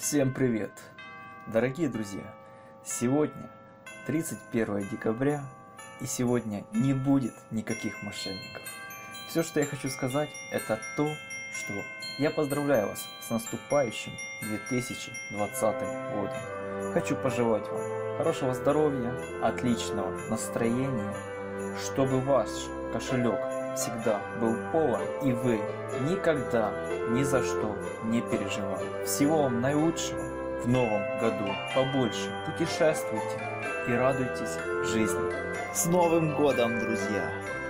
Всем привет, дорогие друзья! Сегодня 31 декабря, и сегодня не будет никаких мошенников. Все, что я хочу сказать, это то, что я поздравляю вас с наступающим 2020 годом. Хочу пожелать вам хорошего здоровья, отличного настроения, чтобы ваш кошелек всегда был полон, и вы никогда ни за что не переживали. Всего вам наилучшего в новом году. Побольше путешествуйте и радуйтесь жизни. С Новым годом, друзья!